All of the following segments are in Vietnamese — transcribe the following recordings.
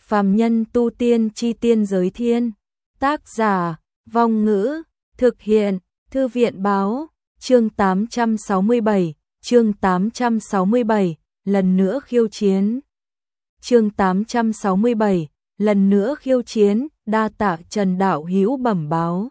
Phàm nhân tu tiên chi tiên giới thiên. Tác giả, Vong Ngữ, thực hiện, Thư viện báo, chương 867, chương 867, lần nữa khiêu chiến. Chương 867, lần nữa khiêu chiến, đa tạ Trần đạo hữu bẩm báo.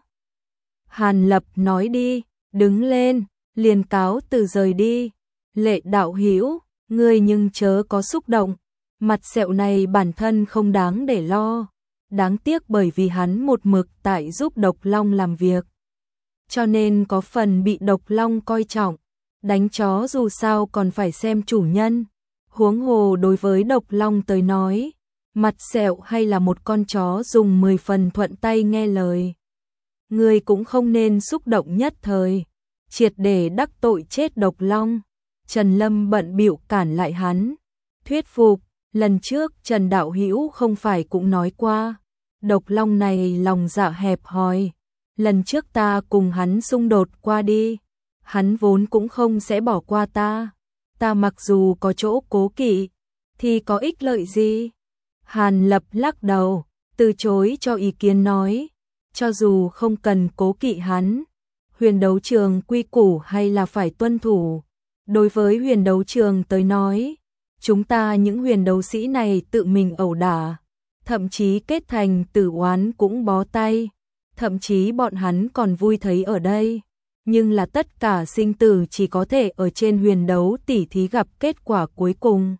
Hàn Lập nói đi, đứng lên, liền cáo từ rời đi. Lệ đạo hữu, ngươi nhưng chớ có xúc động, mặt sẹo này bản thân không đáng để lo. Đáng tiếc bởi vì hắn một mực tại giúp Độc Long làm việc, cho nên có phần bị Độc Long coi trọng. Đánh chó dù sao còn phải xem chủ nhân. Huống hồ đối với Độc Long tới nói, mặt sẹo hay là một con chó dùng 10 phần thuận tay nghe lời. Người cũng không nên xúc động nhất thời, triệt để đắc tội chết Độc Long. Trần Lâm bận bịu cản lại hắn, thuyết phục. Lần trước Trần đạo hữu không phải cũng nói qua, Độc Long này lòng dạ hẹp hòi. Lần trước ta cùng hắn xung đột qua đi, hắn vốn cũng không sẽ bỏ qua ta. Ta mặc dù có chỗ cố kỵ, thì có ích lợi gì? Hàn Lập lắc đầu, từ chối cho ý kiến nói, cho dù không cần cố kỵ hắn, huyền đấu trường quy củ hay là phải tuân thủ. Đối với huyền đấu trường tới nói, chúng ta những huyền đấu sĩ này tự mình ẩu đả, thậm chí kết thành tử oán cũng bó tay, thậm chí bọn hắn còn vui thấy ở đây. Nhưng là tất cả sinh tử chỉ có thể ở trên huyền đấu tỉ thí gặp kết quả cuối cùng.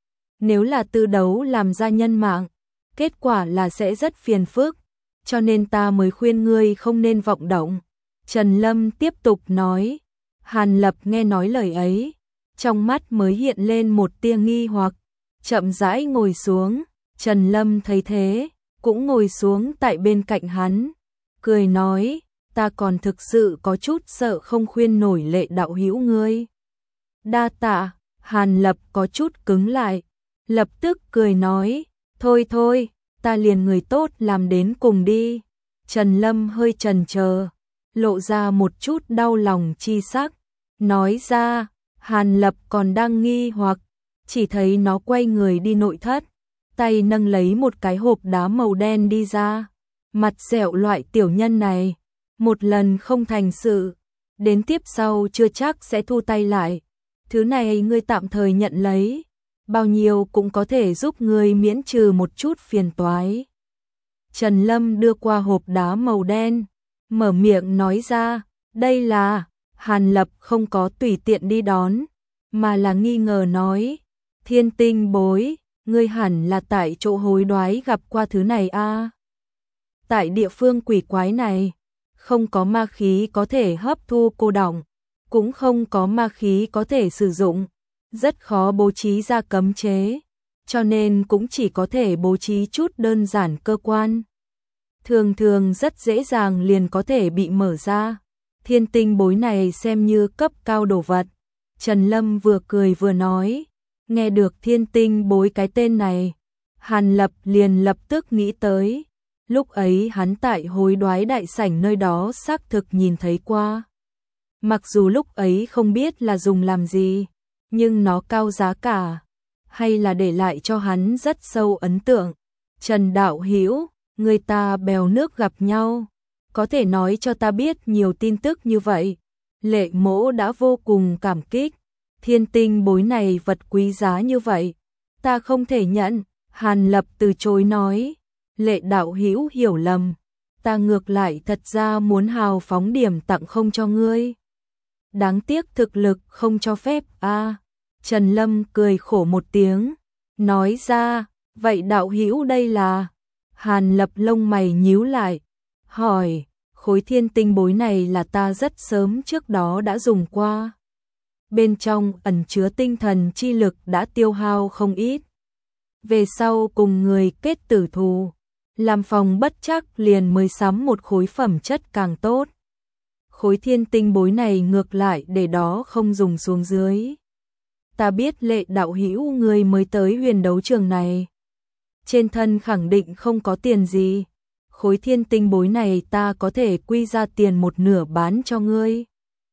Nếu là tư đấu làm ra nhân mạng, kết quả là sẽ rất phiền phức, cho nên ta mới khuyên ngươi không nên vọng động. Trần Lâm tiếp tục nói. Hàn Lập nghe nói lời ấy, trong mắt mới hiện lên một tia nghi hoặc, chậm rãi ngồi xuống. Trần Lâm thấy thế, cũng ngồi xuống tại bên cạnh hắn, cười nói, ta còn thực sự có chút sợ không khuyên nổi Lệ đạo hữu ngươi. Đa tạ. Hàn Lập có chút cứng lại, lập tức cười nói, thôi thôi, ta liền người tốt làm đến cùng đi. Trần Lâm hơi chần chờ, lộ ra một chút đau lòng chi sắc, nói ra. Hàn Lập còn đang nghi hoặc, chỉ thấy nó quay người đi nội thất, tay nâng lấy một cái hộp đá màu đen đi ra. Mặt sẹo loại tiểu nhân này, một lần không thành sự, đến tiếp sau chưa chắc sẽ thu tay lại. Thứ này ngươi tạm thời nhận lấy, bao nhiêu cũng có thể giúp ngươi miễn trừ một chút phiền toái. Trần Lâm đưa qua hộp đá màu đen, mở miệng nói ra, đây là. Hàn Lập không có tùy tiện đi đón, mà là nghi ngờ nói, Thiên Tinh bối, ngươi hẳn là tại chỗ hối đoái gặp qua thứ này a. Tại địa phương quỷ quái này, không có ma khí có thể hấp thu cô đọng, cũng không có ma khí có thể sử dụng, rất khó bố trí ra cấm chế, cho nên cũng chỉ có thể bố trí chút đơn giản cơ quan. Thường thường rất dễ dàng liền có thể bị mở ra. Thiên tinh bối này xem như cấp cao đồ vật. Trần Lâm vừa cười vừa nói, nghe được thiên tinh bối cái tên này, Hàn Lập liền lập tức nghĩ tới. Lúc ấy hắn tại hối đoái đại sảnh nơi đó xác thực nhìn thấy qua. Mặc dù lúc ấy không biết là dùng làm gì, nhưng nó cao giá cả, hay là để lại cho hắn rất sâu ấn tượng. Trần đạo hữu, người ta bèo nước gặp nhau, có thể nói cho ta biết nhiều tin tức như vậy. Lệ mỗ đã vô cùng cảm kích. Thiên tinh bối này vật quý giá như vậy, ta không thể nhận. Hàn Lập từ chối nói, Lệ đạo hữu hiểu lầm, ta ngược lại thật ra muốn hào phóng điểm tặng không cho ngươi. Đáng tiếc thực lực không cho phép a. Trần Lâm cười khổ một tiếng, nói ra, vậy đạo hữu đây là? Hàn Lập lông mày nhíu lại, hỏi, khối thiên tinh bối này là ta rất sớm trước đó đã dùng qua. Bên trong ẩn chứa tinh thần chi lực đã tiêu hao không ít. Về sau cùng người kết tử thù, làm phòng bất chắc liền mới sắm một khối phẩm chất càng tốt. Khối thiên tinh bối này ngược lại để đó không dùng xuống dưới. Ta biết Lệ đạo hữu người mới tới huyền đấu trường này, trên thân khẳng định không có tiền gì. Khối thiên tinh bối này ta có thể quy ra tiền một nửa bán cho ngươi.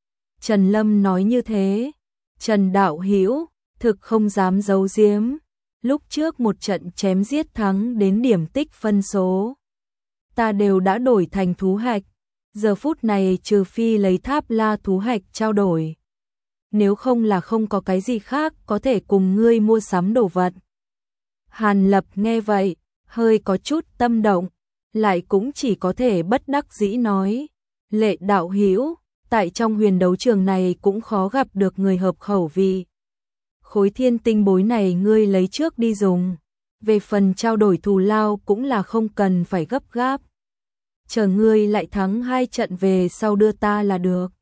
Trần Lâm nói như thế. Trần đạo hữu, thực không dám giấu giếm, lúc trước một trận chém giết thắng đến điểm tích phân số. Ta đều đã đổi thành thú hạch, giờ phút này trừ phi lấy tháp la thú hạch trao đổi. Nếu không là không có cái gì khác có thể cùng ngươi mua sắm đồ vật. Hàn Lập nghe vậy, hơi có chút tâm động, lại cũng chỉ có thể bất đắc dĩ nói. Lệ đạo hữu, tại trong huyền đấu trường này cũng khó gặp được người hợp khẩu vị. Khối thiên tinh bối này ngươi lấy trước đi dùng. Về phần trao đổi thù lao cũng là không cần phải gấp gáp. Chờ ngươi lại thắng 2 trận về sau đưa ta là được.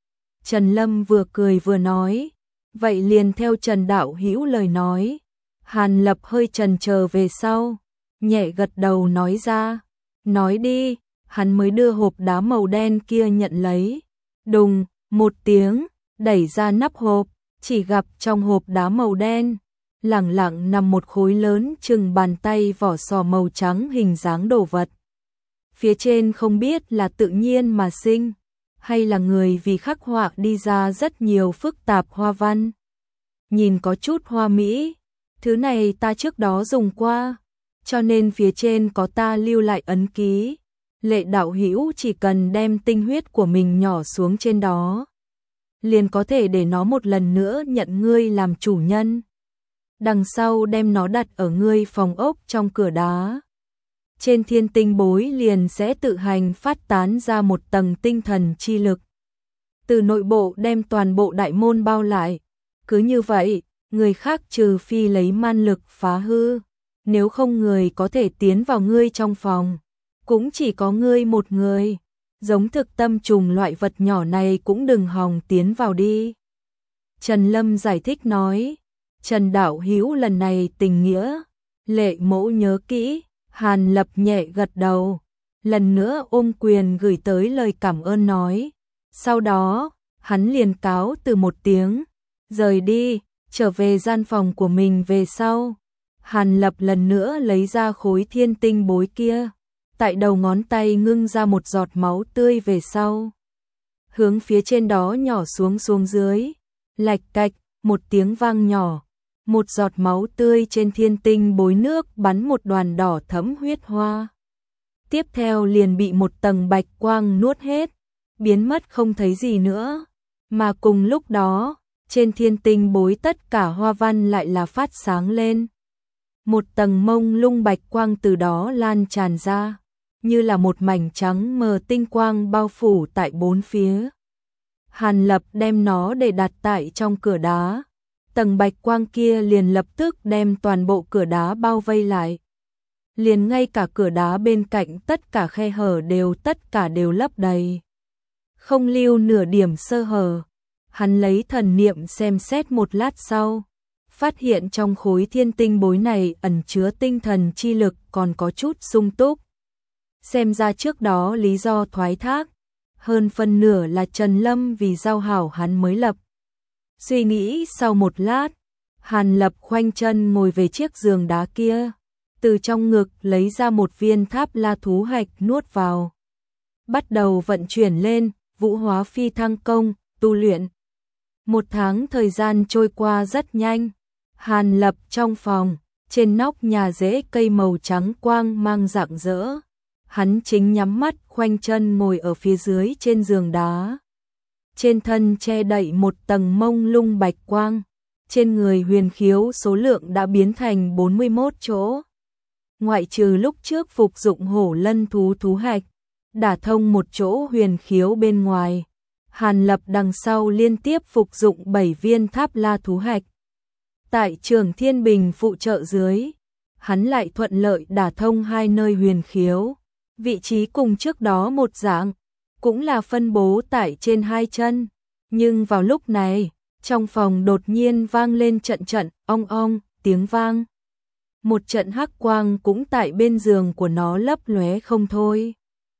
Trần Lâm vừa cười vừa nói. Vậy liền theo Trần đạo hữu lời nói. Hàn Lập hơi chần chờ về sau, nhẹ gật đầu nói ra. Nói đi, hắn mới đưa hộp đá màu đen kia nhận lấy. Đùng, một tiếng, đẩy ra nắp hộp, chỉ gặp trong hộp đá màu đen, lẳng lặng nằm một khối lớn chừng bàn tay vỏ sò màu trắng hình dáng đồ vật. Phía trên không biết là tự nhiên mà sinh, hay là người vì khắc họa đi ra rất nhiều phức tạp hoa văn. Nhìn có chút hoa mỹ, thứ này ta trước đó dùng qua, cho nên phía trên có ta lưu lại ấn ký. Lệ đạo hữu chỉ cần đem tinh huyết của mình nhỏ xuống trên đó, liền có thể để nó một lần nữa nhận ngươi làm chủ nhân. Đằng sau đem nó đặt ở ngươi phòng ốc trong cửa đá. Trên thiên tinh bối liền sẽ tự hành phát tán ra một tầng tinh thần chi lực. Từ nội bộ đem toàn bộ đại môn bao lại. Cứ như vậy, người khác trừ phi lấy man lực phá hư. Nếu không người có thể tiến vào ngươi trong phòng. Cũng chỉ có ngươi một người. Giống thực tâm trùng loại vật nhỏ này cũng đừng hòng tiến vào đi. Trần Lâm giải thích nói. Trần đạo hữu lần này tình nghĩa. Lệ mẫu nhớ kỹ. Hàn Lập nhẹ gật đầu. Lần nữa ôm quyền gửi tới lời cảm ơn nói. Sau đó, hắn liền cáo từ một tiếng. Rời đi, trở về gian phòng của mình về sau. Hàn Lập lần nữa lấy ra khối thiên tinh bối kia. Tại đầu ngón tay ngưng ra một giọt máu tươi về sau. Hướng phía trên đó nhỏ xuống dưới. Lạch cạch, một tiếng vang nhỏ. Một giọt máu tươi trên thiên tinh bối nước bắn một đoàn đỏ thẫm huyết hoa. Tiếp theo liền bị một tầng bạch quang nuốt hết, biến mất không thấy gì nữa. Mà cùng lúc đó, trên thiên tinh bối tất cả hoa văn lại là phát sáng lên. Một tầng mông lung bạch quang từ đó lan tràn ra, như là một mảnh trắng mờ tinh quang bao phủ tại bốn phía. Hàn Lập đem nó để đặt tại trong cửa đá. Tầng bạch quang kia liền lập tức đem toàn bộ cửa đá bao vây lại. Liền ngay cả cửa đá bên cạnh tất cả khe hở tất cả đều lấp đầy. Không lưu nửa điểm sơ hở. Hắn lấy thần niệm xem xét một lát sau. Phát hiện trong khối thiên tinh bối này ẩn chứa tinh thần chi lực còn có chút sung túc. Xem ra trước đó lý do thoái thác. Hơn phân nửa là Trần Lâm vì giao hảo hắn mới lập. Suy nghĩ sau một lát, Hàn Lập khoanh chân ngồi về chiếc giường đá kia, từ trong ngực lấy ra một viên tháp la thú hạch nuốt vào. Bắt đầu vận chuyển lên, vũ hóa phi thăng công, tu luyện. 1 tháng thời gian trôi qua rất nhanh. Hàn Lập trong phòng, trên nóc nhà rễ cây màu trắng quang mang rạng rỡ. Hắn chính nhắm mắt khoanh chân ngồi ở phía dưới trên giường đá. Trên thân che đậy một tầng mông lung bạch quang, trên người huyền khiếu số lượng đã biến thành 41 chỗ. Ngoại trừ lúc trước phục dụng hổ lân thú hạch, đả thông một chỗ huyền khiếu bên ngoài, Hàn Lập đằng sau liên tiếp phục dụng 7 viên tháp la thú hạch. Tại Trường Thiên Bình phụ trợ dưới, hắn lại thuận lợi đả thông 2 nơi huyền khiếu, vị trí cùng trước đó một dạng. Cũng là phân bố tại trên 2 chân, nhưng vào lúc này, trong phòng đột nhiên vang lên trận ong ong tiếng vang. Một trận hắc quang cũng tại bên giường của nó lấp lóe không thôi.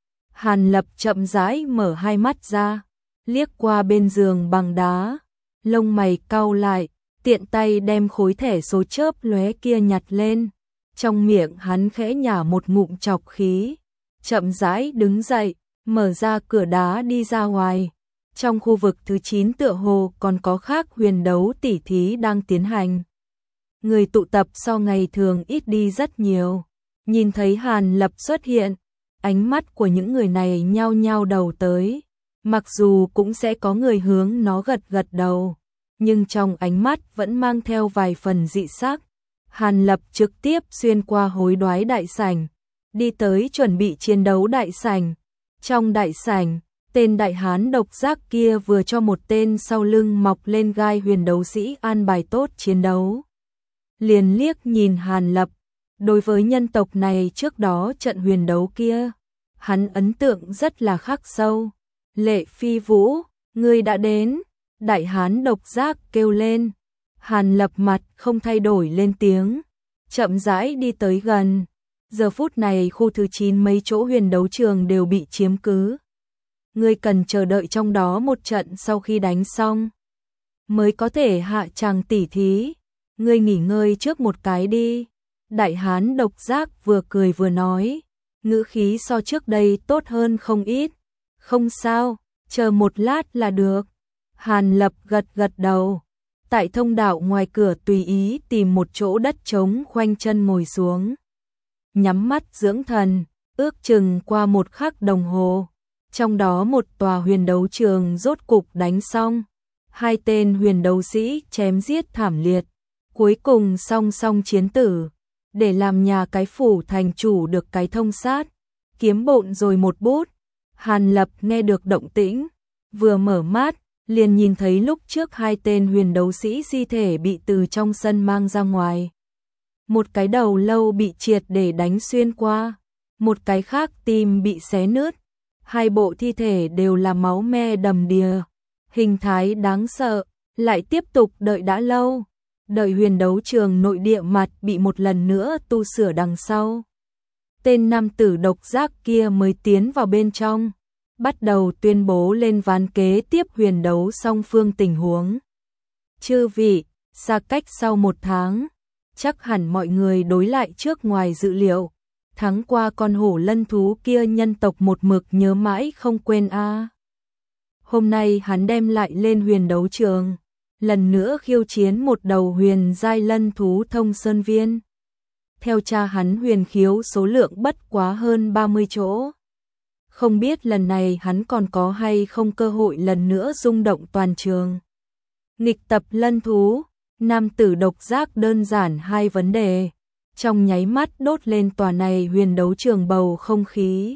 Hàn Lập chậm rãi mở hai mắt ra, liếc qua bên giường bằng đá, lông mày cau lại, tiện tay đem khối thẻ số chớp lóe kia nhặt lên. Trong miệng hắn khẽ nhả một ngụm trọc khí, chậm rãi đứng dậy. Mở ra cửa đá đi ra ngoài. Trong khu vực thứ 9 tựa hồ còn có khác huyền đấu tỉ thí đang tiến hành. người tụ tập so ngày thường ít đi rất nhiều. Nhìn thấy Hàn Lập xuất hiện, ánh mắt của những người này nhao nhao đầu tới. Mặc dù cũng sẽ có người hướng nó gật gật đầu, nhưng trong ánh mắt vẫn mang theo vài phần dị sắc. Hàn Lập trực tiếp xuyên qua hối đoái đại sảnh, đi tới chuẩn bị chiến đấu đại sảnh. Trong đại sảnh, tên đại hán độc giác kia vừa cho một tên sau lưng mọc lên gai huyền đấu sĩ an bài tốt chiến đấu. Liền liếc nhìn Hàn Lập, đối với nhân tộc này trước đó trận huyền đấu kia, hắn ấn tượng rất là khắc sâu. Lệ Phi Vũ, ngươi đã đến, đại hán độc giác kêu lên. Hàn Lập mặt không thay đổi lên tiếng, chậm rãi đi tới gần. Giờ phút này khu thứ 9 mấy chỗ huyền đấu trường đều bị chiếm cứ. Ngươi cần chờ đợi trong đó một trận sau khi đánh xong mới có thể hạ tràng tỉ thí. Ngươi nghỉ ngơi trước một cái đi. Đại hán độc giác vừa cười vừa nói, ngữ khí so trước đây tốt hơn không ít. Không sao, chờ một lát là được. Hàn Lập gật gật đầu. Tại thông đạo ngoài cửa tùy ý tìm một chỗ đất trống khoanh chân ngồi xuống. Nhắm mắt dưỡng thần, ước chừng qua một khắc đồng hồ. Trong đó một tòa huyền đấu trường rốt cục đánh xong. Hai tên huyền đấu sĩ chém giết thảm liệt. Cuối cùng song song chiến tử. Để làm nhà cái phủ thành chủ được cái thông sát. Kiếm bộn rồi một bút. Hàn Lập nghe được động tĩnh, vừa mở mắt, liền nhìn thấy lúc trước hai tên huyền đấu sĩ di thể bị từ trong sân mang ra ngoài. Một cái đầu lâu bị triệt để đánh xuyên qua, một cái khác tim bị xé nứt. Hai bộ thi thể đều là máu me đầm đìa, hình thái đáng sợ. Lại tiếp tục đợi đã lâu, đợi huyền đấu trường nội địa mặt bị một lần nữa tu sửa đằng sau. Tên nam tử độc giác kia mới tiến vào bên trong, bắt đầu tuyên bố lên ván kế tiếp huyền đấu song phương tình huống. Chư vị, xa cách sau một tháng, chắc hẳn mọi người đối lại trước ngoài dự liệu. Tháng qua con hổ lân thú kia nhân tộc một mực nhớ mãi không quên a. Hôm nay hắn đem lại lên huyền đấu trường, lần nữa khiêu chiến một đầu huyền giai lân thú Thông Sơn Viên. Theo cha hắn huyền khiếu số lượng bất quá hơn 30 chỗ. Không biết lần này hắn còn có hay không cơ hội lần nữa rung động toàn trường. Nghịch tập lân thú, nam tử độc giác đơn giản hai vấn đề. Trong nháy mắt đốt lên tòa này huyền đấu trường bầu không khí.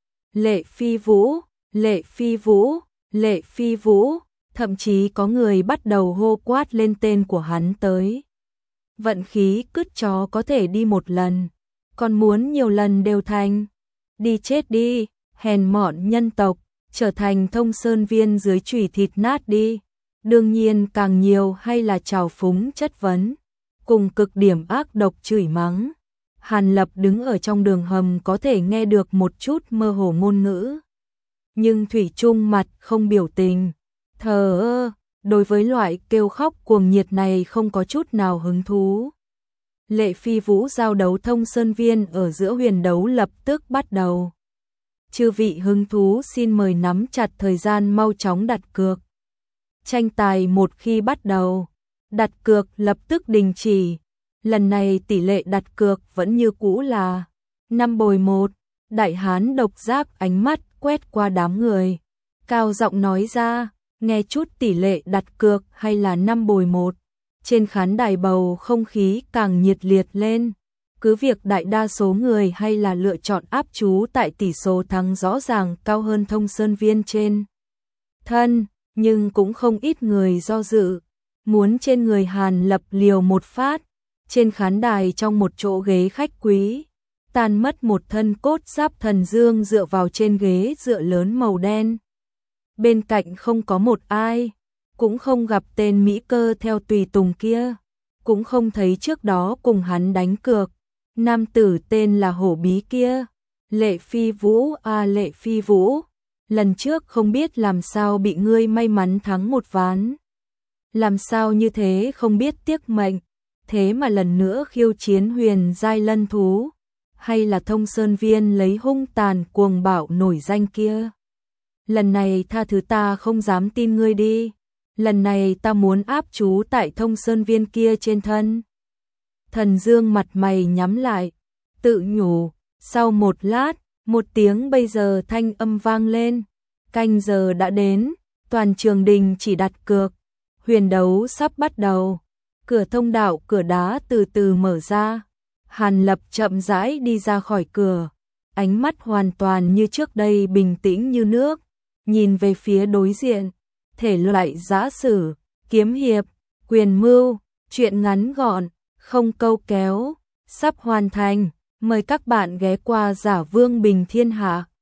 Lệ Phi Vũ, Lệ Phi Vũ, Lệ Phi Vũ, thậm chí có người bắt đầu hô quát lên tên của hắn tới. Vận khí cứt chó có thể đi một lần, còn muốn nhiều lần đều thành. Đi chết đi, hèn mọn nhân tộc, trở thành Thông Sơn Viên dưới chùy thịt nát đi. Đương nhiên càng nhiều hay là trào phúng chất vấn, cùng cực điểm ác độc chửi mắng. Hàn Lập đứng ở trong đường hầm có thể nghe được một chút mơ hồ ngôn ngữ, nhưng thủy chung mặt không biểu tình, thờ ơ, đối với loại kêu khóc cuồng nhiệt này không có chút nào hứng thú. Lệ Phi Vũ giao đấu Thông Sơn Viên ở giữa huyền đấu lập tức bắt đầu. Chư vị hứng thú xin mời nắm chặt thời gian mau chóng đặt cược. Tranh tài một khi bắt đầu, đặt cược lập tức đình chỉ. Lần này tỷ lệ đặt cược vẫn như cũ là 5-1. Đại hán độc giác ánh mắt quét qua đám người, cao giọng nói ra, nghe chút tỷ lệ đặt cược hay là 5-1. Trên khán đài bầu không khí càng nhiệt liệt lên. Cứ việc đại đa số người hay là lựa chọn áp chú tại tỷ số thắng rõ ràng cao hơn Thông Sơn Viên trên thân, nhưng cũng không ít người do dự, muốn trên người Hàn Lập liều một phát. Trên khán đài trong một chỗ ghế khách quý, tan mất một thân cốt giáp thần dương dựa vào trên ghế dựa lớn màu đen. Bên cạnh không có một ai, cũng không gặp tên mỹ cơ theo tùy tùng kia, cũng không thấy trước đó cùng hắn đánh cược. Nam tử tên là hổ bí kia, Lệ Phi Vũ à, Lệ Phi Vũ, lần trước không biết làm sao bị ngươi may mắn thắng một ván. Làm sao như thế không biết tiếc mệnh, thế mà lần nữa khiêu chiến huyền giai lân thú, hay là Thông Sơn Viên lấy hung tàn cuồng bạo nổi danh kia. Lần này tha thứ ta không dám tin ngươi đi, lần này ta muốn áp chú tại Thông Sơn Viên kia trên thân. Thần Dương mặt mày nhắm lại, tự nhủ, sau một lát, một tiếng bây giờ thanh âm vang lên, canh giờ đã đến, toàn trường đình chỉ đặt cược, huyền đấu sắp bắt đầu, cửa thông đạo cửa đá từ từ mở ra, Hàn Lập chậm rãi đi ra khỏi cửa, ánh mắt hoàn toàn như trước đây bình tĩnh như nước, nhìn về phía đối diện, thể loại giã sử, kiếm hiệp, quyền mưu, truyện ngắn gọn, không câu kéo, sắp hoàn thành, mời các bạn ghé qua Giả Vương Bình Thiên Hạ.